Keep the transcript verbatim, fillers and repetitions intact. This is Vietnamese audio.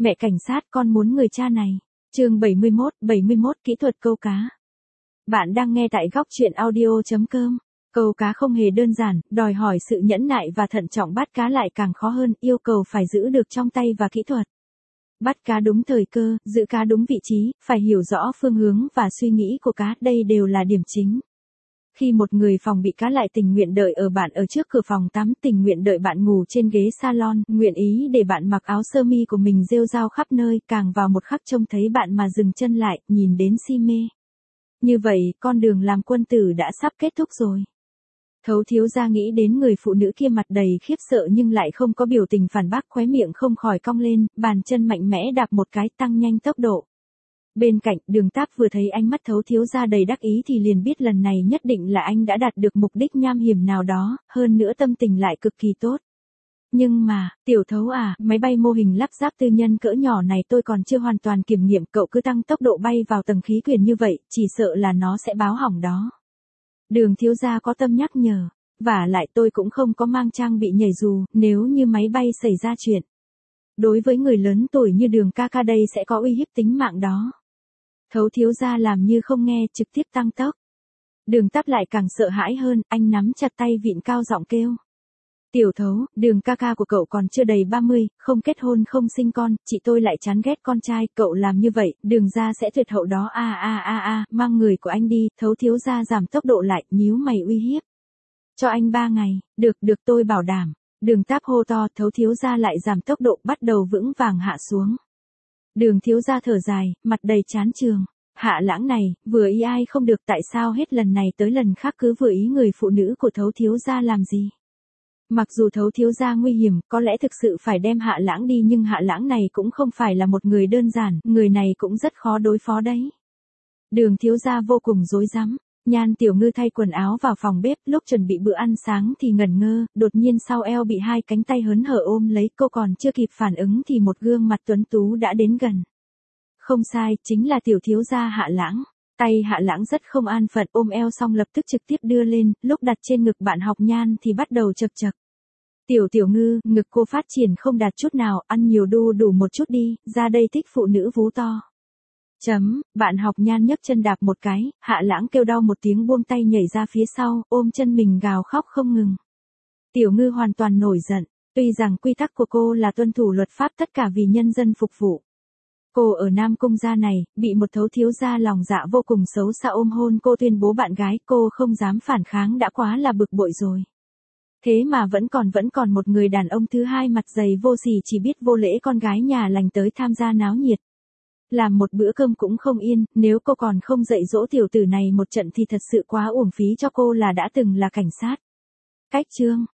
Mẹ cảnh sát, con muốn người cha này. Chương bảy mươi mốt, bảy mươi mốt Kỹ thuật câu cá. Bạn đang nghe tại góc truyện audio chấm com. Câu cá không hề đơn giản, đòi hỏi sự nhẫn nại và thận trọng, bắt cá lại càng khó hơn, yêu cầu phải giữ được trong tay và kỹ thuật. Bắt cá đúng thời cơ, giữ cá đúng vị trí, phải hiểu rõ phương hướng và suy nghĩ của cá, đây đều là điểm chính. Khi một người phòng bị cá lại tình nguyện đợi ở bạn ở trước cửa phòng tắm, tình nguyện đợi bạn ngủ trên ghế salon, nguyện ý để bạn mặc áo sơ mi của mình rêu rao khắp nơi, càng vào một khắc trông thấy bạn mà dừng chân lại, nhìn đến si mê. Như vậy, con đường làm quân tử đã sắp kết thúc rồi. Thấu thiếu gia nghĩ đến người phụ nữ kia mặt đầy khiếp sợ nhưng lại không có biểu tình phản bác, khóe miệng không khỏi cong lên, bàn chân mạnh mẽ đạp một cái, tăng nhanh tốc độ. Bên cạnh, Đường Táp vừa thấy ánh mắt Thấu thiếu gia đầy đắc ý thì liền biết lần này nhất định là anh đã đạt được mục đích nham hiểm nào đó, hơn nữa tâm tình lại cực kỳ tốt. Nhưng mà, tiểu Thấu à, máy bay mô hình lắp ráp tư nhân cỡ nhỏ này tôi còn chưa hoàn toàn kiểm nghiệm, cậu cứ tăng tốc độ bay vào tầng khí quyển như vậy, chỉ sợ là nó sẽ báo hỏng đó. Đường thiếu gia có tâm nhắc nhở, vả lại tôi cũng không có mang trang bị nhảy dù, nếu như máy bay xảy ra chuyện. Đối với người lớn tuổi như Đường ca ca đây sẽ có uy hiếp tính mạng đó. Thấu thiếu gia làm như không nghe, trực tiếp tăng tốc. Đường Táp lại càng sợ hãi hơn, anh nắm chặt tay vịn cao giọng kêu. Tiểu Thấu, Đường ca ca của cậu còn chưa đầy ba mươi, không kết hôn không sinh con, chị tôi lại chán ghét con trai, cậu làm như vậy, Đường gia sẽ tuyệt hậu đó, a a a a, mang người của anh đi. Thấu thiếu gia giảm tốc độ lại, nhíu mày uy hiếp. Cho anh ba ngày, được được tôi bảo đảm. Đường Táp hô to, Thấu thiếu gia lại giảm tốc độ, bắt đầu vững vàng hạ xuống. Đường thiếu gia thở dài, mặt đầy chán chường. Hạ Lãng này, vừa ý ai không được, tại sao hết lần này tới lần khác cứ vừa ý người phụ nữ của Thấu thiếu gia làm gì? Mặc dù Thấu thiếu gia nguy hiểm, có lẽ thực sự phải đem Hạ Lãng đi, nhưng Hạ Lãng này cũng không phải là một người đơn giản, người này cũng rất khó đối phó đấy. Đường thiếu gia vô cùng rối rắm. Nhan Tiểu Ngư thay quần áo vào phòng bếp, lúc chuẩn bị bữa ăn sáng thì ngẩn ngơ, đột nhiên sau eo bị hai cánh tay hớn hở ôm lấy, cô còn chưa kịp phản ứng thì một gương mặt tuấn tú đã đến gần. Không sai, chính là tiểu thiếu gia Hạ Lãng. Tay Hạ Lãng rất không an phận, ôm eo xong lập tức trực tiếp đưa lên, lúc đặt trên ngực bạn học Nhan thì bắt đầu chật chật. Tiểu Tiểu Ngư, ngực cô phát triển không đạt chút nào, ăn nhiều đu đủ một chút đi, ra đây thích phụ nữ vú to. Chấm, bạn học Nhan nhấc chân đạp một cái, Hạ Lãng kêu đau một tiếng buông tay nhảy ra phía sau, ôm chân mình gào khóc không ngừng. Tiểu Ngư hoàn toàn nổi giận, tuy rằng quy tắc của cô là tuân thủ luật pháp tất cả vì nhân dân phục vụ. Cô ở Nam Cung gia này, bị một Thấu thiếu gia lòng dạ vô cùng xấu xa ôm hôn cô, tuyên bố bạn gái, cô không dám phản kháng đã quá là bực bội rồi. Thế mà vẫn còn vẫn còn một người đàn ông thứ hai mặt dày vô sỉ chỉ biết vô lễ con gái nhà lành tới tham gia náo nhiệt. Làm một bữa cơm cũng không yên, nếu cô còn không dạy dỗ tiểu tử này một trận thì thật sự quá uổng phí cho cô là đã từng là cảnh sát. Cách chương